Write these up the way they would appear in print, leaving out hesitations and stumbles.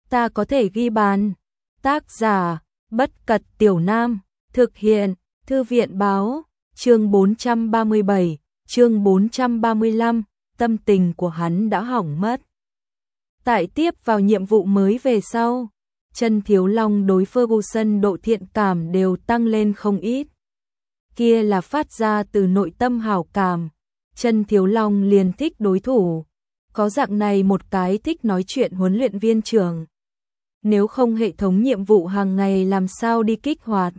ta có thể ghi bàn. Tác giả, Bất Cật Tiểu Nam, thực hiện, Thư viện báo, chương 437, chương 435, tâm tình của hắn đã hỏng mất. Tại tiếp vào nhiệm vụ mới về sau, Trần Thiếu Long đối Ferguson độ thiện cảm đều tăng lên không ít. Kia là phát ra từ nội tâm hảo cảm, Trần Thiếu Long liền thích đối thủ. Có dạng này một cái thích nói chuyện huấn luyện viên trưởng. Nếu không hệ thống nhiệm vụ hàng ngày làm sao đi kích hoạt.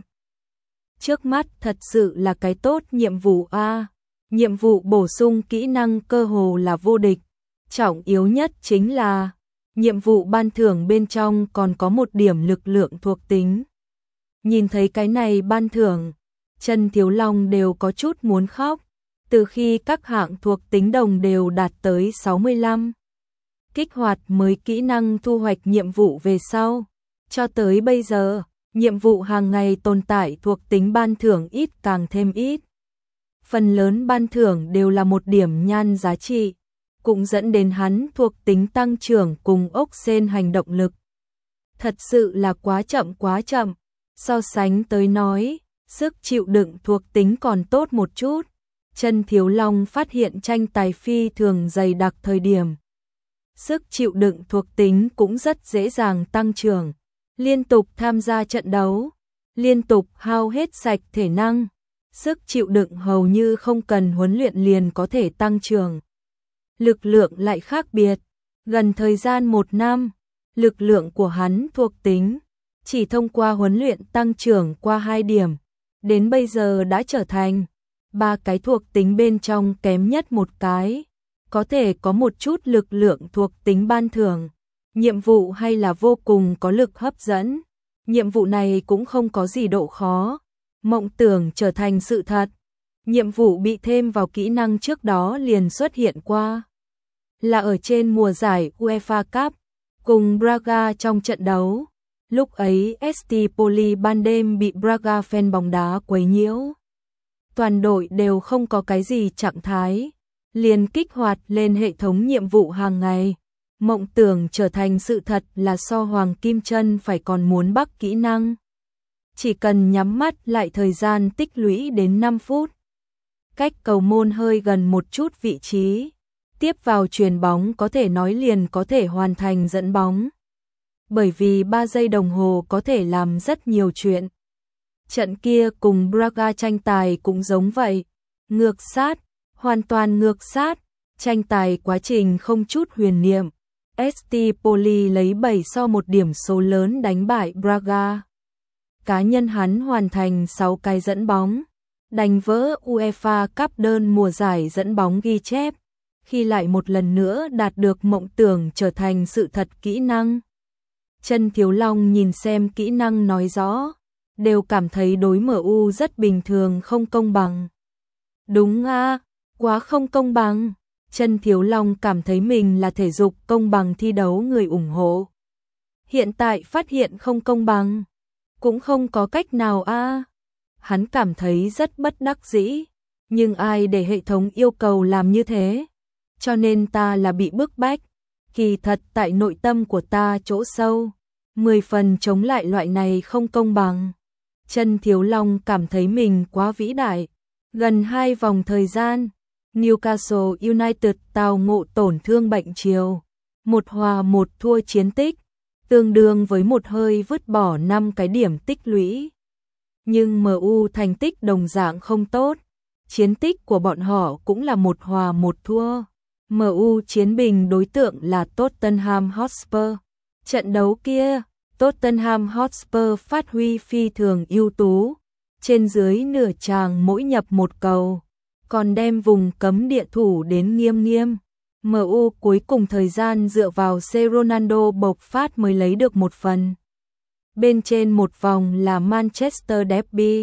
Trước mắt thật sự là cái tốt nhiệm vụ A. Nhiệm vụ bổ sung kỹ năng cơ hồ là vô địch. Trọng yếu nhất chính là nhiệm vụ ban thưởng bên trong còn có một điểm lực lượng thuộc tính. Nhìn thấy cái này ban thưởng, Trần Thiếu Long đều có chút muốn khóc. Từ khi các hạng thuộc tính đồng đều đạt tới 65. Kích hoạt mới kỹ năng thu hoạch nhiệm vụ về sau. Cho tới bây giờ, nhiệm vụ hàng ngày tồn tại thuộc tính ban thưởng ít càng thêm ít. Phần lớn ban thưởng đều là một điểm nhan giá trị, cũng dẫn đến hắn thuộc tính tăng trưởng cùng ốc sên hành động lực. Thật sự là quá chậm. So sánh tới nói, sức chịu đựng thuộc tính còn tốt một chút. Trần Thiếu Long phát hiện tranh tài phi thường dày đặc thời điểm. Sức chịu đựng thuộc tính cũng rất dễ dàng tăng trưởng. Liên tục tham gia trận đấu, liên tục hao hết sạch thể năng. Sức chịu đựng hầu như không cần huấn luyện liền có thể tăng trưởng. Lực lượng lại khác biệt. Gần thời gian 1 năm, lực lượng của hắn thuộc tính chỉ thông qua huấn luyện tăng trưởng qua 2 điểm. Đến bây giờ đã trở thành 3 cái thuộc tính bên trong kém nhất một cái. Có thể có một chút lực lượng thuộc tính ban thưởng. Nhiệm vụ hay là vô cùng có lực hấp dẫn. Nhiệm vụ này cũng không có gì độ khó. Mộng tưởng trở thành sự thật. Nhiệm vụ bị thêm vào kỹ năng trước đó liền xuất hiện qua. Là ở trên mùa giải UEFA Cup, cùng Braga trong trận đấu. Lúc ấy ST Poli ban đêm bị Braga fan bóng đá quấy nhiễu. Toàn đội đều không có cái gì trạng thái. Liền kích hoạt lên hệ thống nhiệm vụ hàng ngày. Mộng tưởng trở thành sự thật là so Hoàng Kim Chân phải còn muốn bắt kỹ năng. Chỉ cần nhắm mắt lại thời gian tích lũy đến 5 phút. Cách cầu môn hơi gần một chút vị trí. Tiếp vào chuyền bóng có thể nói liền có thể hoàn thành dẫn bóng. Bởi vì 3 giây đồng hồ có thể làm rất nhiều chuyện. Trận kia cùng Braga tranh tài cũng giống vậy. Ngược sát, hoàn toàn ngược sát. Tranh tài quá trình không chút huyền niệm. ST Poli lấy 7-1 điểm số lớn đánh bại Braga. Cá nhân hắn hoàn thành 6 cái dẫn bóng. Đánh vỡ UEFA Cup đơn mùa giải dẫn bóng ghi chép. Khi lại một lần nữa đạt được mộng tưởng trở thành sự thật kỹ năng. Trần Thiếu Long nhìn xem kỹ năng nói rõ. Đều cảm thấy đối MU rất bình thường không công bằng. Đúng a, quá không công bằng. Trần Thiếu Long cảm thấy mình là thể dục công bằng thi đấu người ủng hộ. Hiện tại phát hiện không công bằng. Cũng không có cách nào a. Hắn cảm thấy rất bất đắc dĩ. Nhưng ai để hệ thống yêu cầu làm như thế? Cho nên ta là bị bức bách. Kỳ thật tại nội tâm của ta chỗ sâu. 10 phần chống lại loại này không công bằng. Trần Thiếu Long cảm thấy mình quá vĩ đại. Gần 2 vòng thời gian, Newcastle United tao ngộ tổn thương bệnh chiều. 1-1 thua chiến tích, tương đương với một hơi vứt bỏ 5 cái điểm tích lũy. Nhưng MU thành tích đồng dạng không tốt. Chiến tích của bọn họ cũng là 1-1 thua. MU chiến bình đối tượng là Tottenham Hotspur. Trận đấu kia, Tottenham Hotspur phát huy phi thường ưu tú. Trên dưới nửa tràng mỗi nhập một cầu. Còn đem vùng cấm địa thủ đến nghiêm. MU cuối cùng thời gian dựa vào C. Ronaldo bộc phát mới lấy được một phần. Bên trên một vòng là Manchester Derby.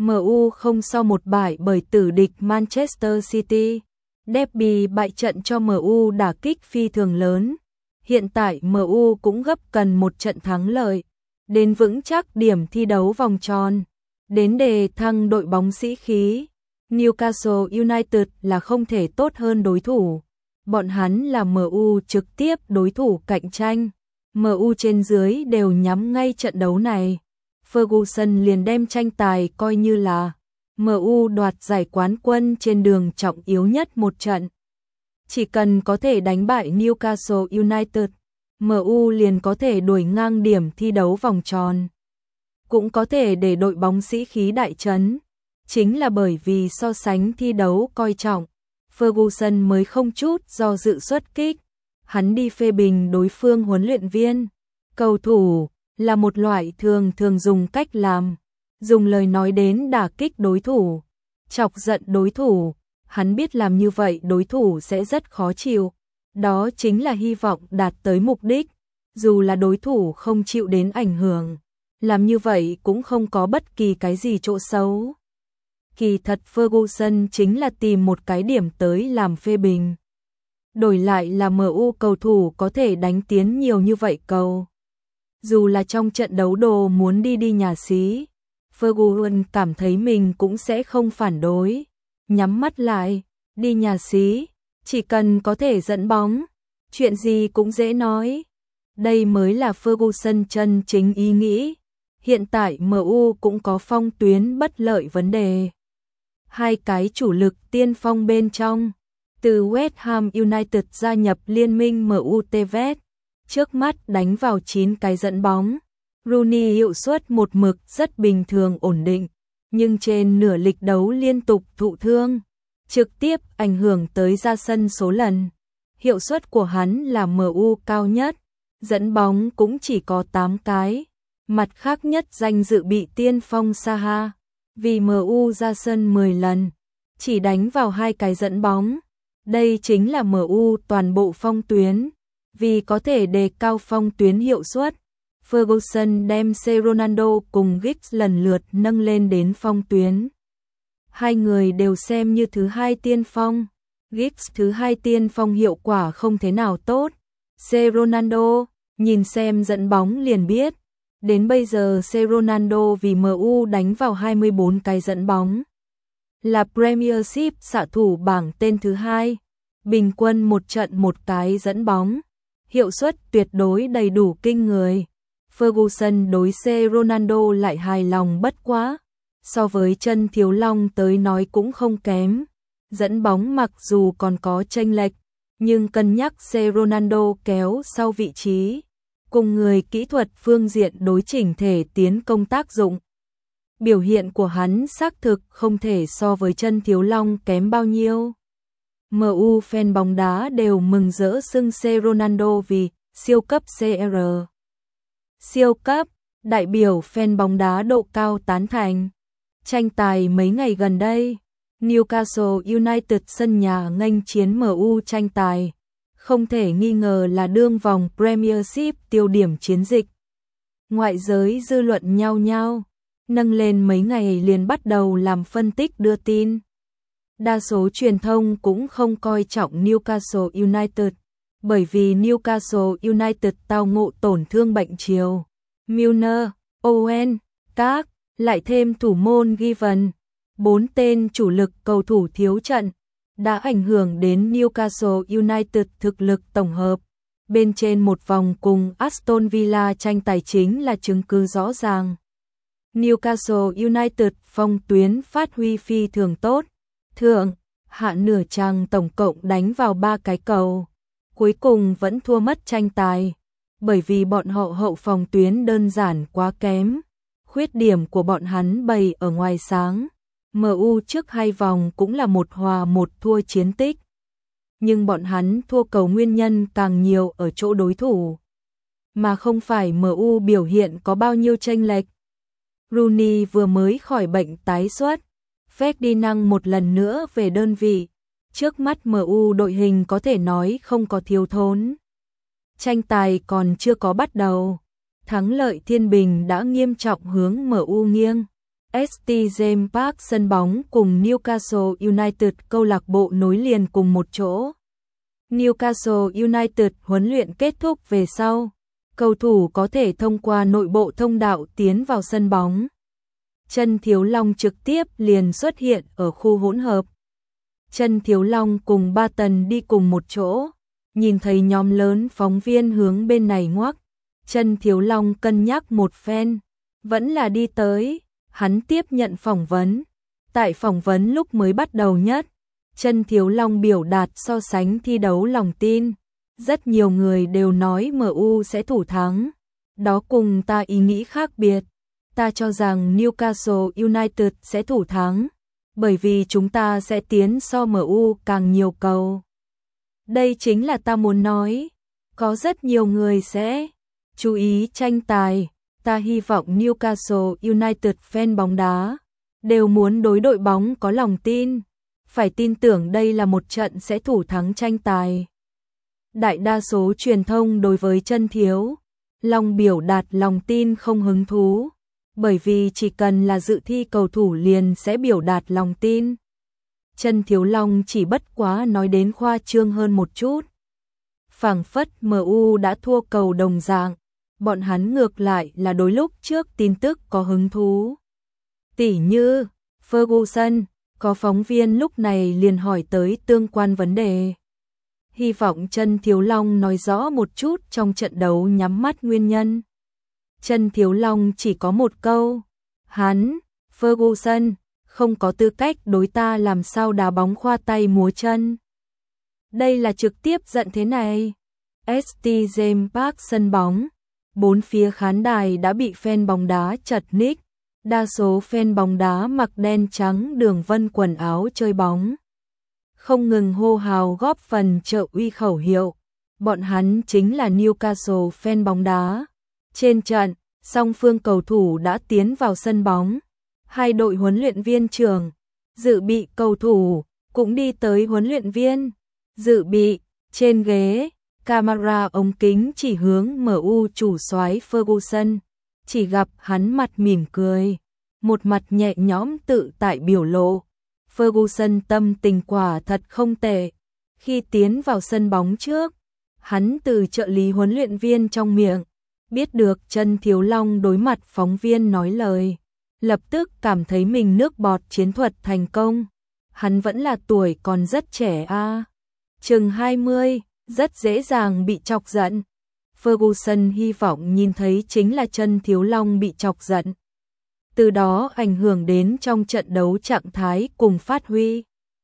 MU không sau một bại bởi tử địch Manchester City. Derby bại trận cho MU đả kích phi thường lớn. Hiện tại MU cũng gấp cần một trận thắng lợi. Đến vững chắc điểm thi đấu vòng tròn. Đến đề thăng đội bóng sĩ khí. Newcastle United là không thể tốt hơn đối thủ. Bọn hắn là MU trực tiếp đối thủ cạnh tranh. MU trên dưới đều nhắm ngay trận đấu này. Ferguson liền đem tranh tài coi như là MU đoạt giải quán quân trên đường trọng yếu nhất một trận. Chỉ cần có thể đánh bại Newcastle United, MU liền có thể đuổi ngang điểm thi đấu vòng tròn. Cũng có thể để đội bóng sĩ khí đại trấn. Chính là bởi vì so sánh thi đấu coi trọng, Ferguson mới không chút do dự xuất kích. Hắn đi phê bình đối phương huấn luyện viên. Cầu thủ là một loại thường dùng cách làm, dùng lời nói đến đả kích đối thủ, chọc giận đối thủ. Hắn biết làm như vậy đối thủ sẽ rất khó chịu. Đó chính là hy vọng đạt tới mục đích, dù là đối thủ không chịu đến ảnh hưởng. Làm như vậy cũng không có bất kỳ cái gì chỗ xấu. Kỳ thật Ferguson chính là tìm một cái điểm tới làm phê bình. Đổi lại là MU cầu thủ có thể đánh tiến nhiều như vậy cầu. Dù là trong trận đấu đồ muốn đi nhà xí, Ferguson cảm thấy mình cũng sẽ không phản đối. Nhắm mắt lại, đi nhà xí, chỉ cần có thể dẫn bóng, chuyện gì cũng dễ nói. Đây mới là Ferguson chân chính ý nghĩ. Hiện tại MU cũng có phong tuyến bất lợi vấn đề. Hai cái chủ lực tiên phong bên trong, từ West Ham United gia nhập liên minh MU Tevez, trước mắt đánh vào 9 cái dẫn bóng. Rooney hiệu suất một mực rất bình thường ổn định, nhưng trên nửa lịch đấu liên tục thụ thương, trực tiếp ảnh hưởng tới ra sân số lần. Hiệu suất của hắn là MU cao nhất, dẫn bóng cũng chỉ có 8 cái. Mặt khác nhất danh dự bị tiên phong Saha, vì MU ra sân 10 lần, chỉ đánh vào 2 cái dẫn bóng. Đây chính là MU toàn bộ phong tuyến. Vì có thể đề cao phong tuyến hiệu suất, Ferguson đem Ronaldo cùng Giggs lần lượt nâng lên đến phong tuyến. Hai người đều xem như thứ hai tiên phong. Giggs thứ hai tiên phong hiệu quả không thế nào tốt. Ronaldo, nhìn xem dẫn bóng liền biết. Đến bây giờ Ronaldo vì MU đánh vào 24 cái dẫn bóng. Là Premiership xạ thủ bảng tên thứ hai. Bình quân một trận một cái dẫn bóng. Hiệu suất tuyệt đối đầy đủ kinh người. Ferguson đối Ronaldo lại hài lòng bất quá. So với chân thiếu long tới nói cũng không kém. Dẫn bóng mặc dù còn có chênh lệch, nhưng cân nhắc Ronaldo kéo sau vị trí, cùng người kỹ thuật phương diện đối chỉnh thể tiến công tác dụng. Biểu hiện của hắn xác thực không thể so với chân thiếu long kém bao nhiêu. MU fan bóng đá đều mừng rỡ xưng Ronaldo vì siêu cấp CR. Siêu cấp, đại biểu fan bóng đá độ cao tán thành. Tranh tài mấy ngày gần đây, Newcastle United sân nhà nghênh chiến MU tranh tài, không thể nghi ngờ là đương vòng Premiership tiêu điểm chiến dịch. Ngoại giới dư luận nhao nhao, nâng lên mấy ngày liền bắt đầu làm phân tích đưa tin. Đa số truyền thông cũng không coi trọng Newcastle United, bởi vì Newcastle United tao ngộ tổn thương bệnh chiều. Milner, Owen, Clark, lại thêm thủ môn Given, 4 tên chủ lực cầu thủ thiếu trận, đã ảnh hưởng đến Newcastle United thực lực tổng hợp. Bên trên một vòng cùng Aston Villa tranh tài chính là chứng cứ rõ ràng. Newcastle United phong tuyến phát huy phi thường tốt. Thượng, hạ nửa chàng tổng cộng đánh vào 3 cái cầu. Cuối cùng vẫn thua mất tranh tài, bởi vì bọn họ hậu phòng tuyến đơn giản quá kém. Khuyết điểm của bọn hắn bày ở ngoài sáng. MU trước 2 vòng cũng là 1-1 thua chiến tích. Nhưng bọn hắn thua cầu nguyên nhân càng nhiều ở chỗ đối thủ, mà không phải MU biểu hiện có bao nhiêu chênh lệch. Rooney vừa mới khỏi bệnh tái xuất, Ferdinand một lần nữa về đơn vị. Trước mắt MU đội hình có thể nói không có thiếu thốn. Tranh tài còn chưa có bắt đầu, thắng lợi Thiên Bình đã nghiêm trọng hướng MU nghiêng. St James Park sân bóng cùng Newcastle United câu lạc bộ nối liền cùng một chỗ. Newcastle United huấn luyện kết thúc về sau, cầu thủ có thể thông qua nội bộ thông đạo tiến vào sân bóng. Chân Thiếu Long trực tiếp liền xuất hiện ở khu hỗn hợp. Chân Thiếu Long cùng Ba Tần đi cùng một chỗ, nhìn thấy nhóm lớn phóng viên hướng bên này ngoắc, Chân Thiếu Long cân nhắc một phen, vẫn là đi tới, hắn tiếp nhận phỏng vấn. Tại phỏng vấn lúc mới bắt đầu nhất, Chân Thiếu Long biểu đạt so sánh thi đấu lòng tin. Rất nhiều người đều nói MU sẽ thủ thắng. Đó cùng ta ý nghĩ khác biệt. Ta cho rằng Newcastle United sẽ thủ thắng, bởi vì chúng ta sẽ tiến so MU càng nhiều cầu. Đây chính là ta muốn nói. Có rất nhiều người sẽ chú ý tranh tài. Ta hy vọng Newcastle United fan bóng đá đều muốn đối đội bóng có lòng tin. Phải tin tưởng đây là một trận sẽ thủ thắng tranh tài. Đại đa số truyền thông đối với Chân Thiếu Long biểu đạt lòng tin không hứng thú, bởi vì chỉ cần là dự thi cầu thủ liền sẽ biểu đạt lòng tin. Chân Thiếu Long chỉ bất quá nói đến khoa trương hơn một chút. Phảng phất MU đã thua cầu đồng dạng, bọn hắn ngược lại là đối lúc trước tin tức có hứng thú. Tỉ như Ferguson, có phóng viên lúc này liền hỏi tới tương quan vấn đề. Hy vọng Chân Thiếu Long nói rõ một chút trong trận đấu nhắm mắt nguyên nhân. Chân Thiếu Long chỉ có một câu, hắn, Ferguson, không có tư cách đối ta làm sao đá bóng khoa tay múa chân. Đây là trực tiếp giận thế này. St. James Park sân bóng, bốn phía khán đài đã bị fan bóng đá chật ních. Đa số fan bóng đá mặc đen trắng đường vân quần áo chơi bóng, không ngừng hô hào góp phần trợ uy khẩu hiệu. Bọn hắn chính là Newcastle fan bóng đá. Trên trận, song phương cầu thủ đã tiến vào sân bóng. Hai đội huấn luyện viên trưởng, dự bị cầu thủ cũng đi tới huấn luyện viên dự bị. Trên ghế, camera ống kính chỉ hướng MU chủ soái Ferguson. Chỉ gặp hắn mặt mỉm cười, một mặt nhẹ nhõm tự tại biểu lộ. Ferguson tâm tình quả thật không tệ. Khi tiến vào sân bóng trước, hắn từ trợ lý huấn luyện viên trong miệng biết được Chân Thiếu Long đối mặt phóng viên nói lời, lập tức cảm thấy mình nước bọt chiến thuật thành công. Hắn vẫn là tuổi còn rất trẻ a, chừng 20, rất dễ dàng bị chọc giận. Ferguson hy vọng nhìn thấy chính là Chân Thiếu Long bị chọc giận, từ đó ảnh hưởng đến trong trận đấu trạng thái cùng phát huy.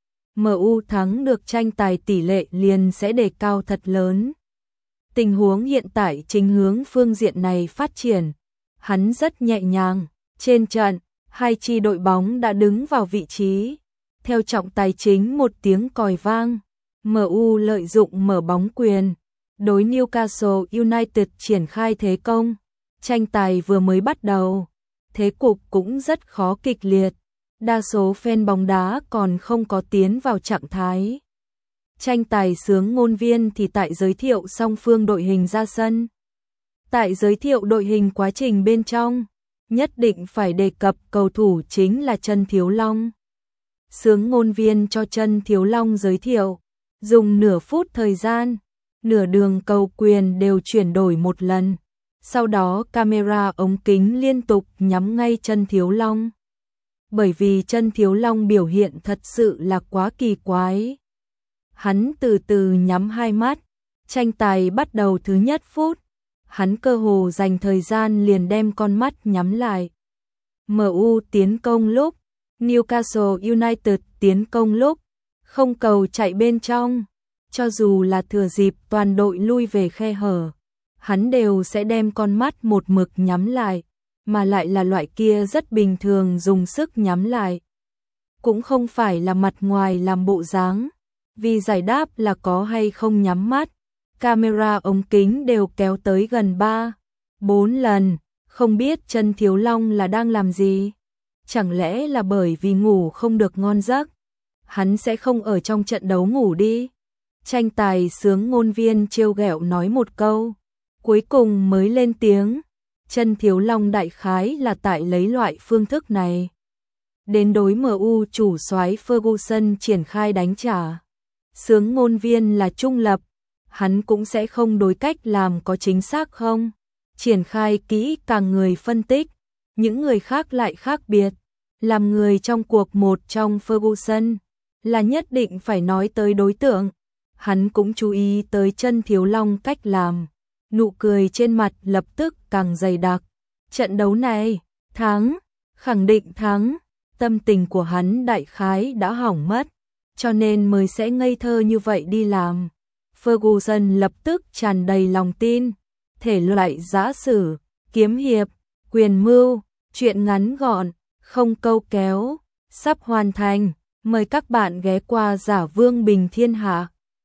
MU thắng được tranh tài tỷ lệ liền sẽ đề cao thật lớn. Tình huống hiện tại chính hướng phương diện này phát triển. Hắn rất nhẹ nhàng. Trên trận, hai chi đội bóng đã đứng vào vị trí. Theo trọng tài chính một tiếng còi vang, MU lợi dụng mở bóng quyền, đối Newcastle United triển khai thế công. Tranh tài vừa mới bắt đầu, thế cục cũng rất khó kịch liệt. Đa số fan bóng đá còn không có tiến vào trạng thái. Tranh tài sướng ngôn viên thì tại giới thiệu song phương đội hình ra sân. Tại giới thiệu đội hình quá trình bên trong, nhất định phải đề cập cầu thủ chính là Chân Thiếu Long. Sướng ngôn viên cho Chân Thiếu Long giới thiệu, dùng nửa phút thời gian, nửa đường cầu quyền đều chuyển đổi một lần. Sau đó camera ống kính liên tục nhắm ngay Chân Thiếu Long. Bởi vì Chân Thiếu Long biểu hiện thật sự là quá kỳ quái. Hắn từ từ nhắm hai mắt. Tranh tài bắt đầu thứ nhất phút. Hắn cơ hồ dành thời gian liền đem con mắt nhắm lại. MU tiến công lúc, Newcastle United tiến công lúc, không cầu chạy bên trong. Cho dù là thừa dịp toàn đội lui về khe hở, hắn đều sẽ đem con mắt một mực nhắm lại, mà lại là loại kia rất bình thường dùng sức nhắm lại. Cũng không phải là mặt ngoài làm bộ dáng, vì giải đáp là có hay không nhắm mắt. Camera ống kính đều kéo tới gần 3-4 lần, không biết Chân Thiếu Long là đang làm gì. Chẳng lẽ là bởi vì ngủ không được ngon giấc? Hắn sẽ không ở trong trận đấu ngủ đi. Tranh tài sướng ngôn viên trêu ghẹo nói một câu, cuối cùng mới lên tiếng. Chân Thiếu Long đại khái là tại lấy loại phương thức này đến đối MU chủ soái Ferguson triển khai đánh trả. Sướng ngôn viên là trung lập, hắn cũng sẽ không đối cách làm có chính xác không. Triển khai kỹ càng người phân tích, những người khác lại khác biệt. Làm người trong cuộc một trong Ferguson là nhất định phải nói tới đối tượng. Hắn cũng chú ý tới Chân Thiếu Long cách làm. nụ cười trên mặt lập tức càng dày đặc. Trận đấu này, thắng, khẳng định thắng, tâm tình của hắn đại khái đã hỏng mất, cho nên mới sẽ ngây thơ như vậy đi làm. Ferguson lập tức tràn đầy lòng tin, thể loại giã sử, kiếm hiệp, quyền mưu, truyện ngắn gọn, không câu kéo, sắp hoàn thành, mời các bạn ghé qua Giả Vương Bình Thiên Hạ.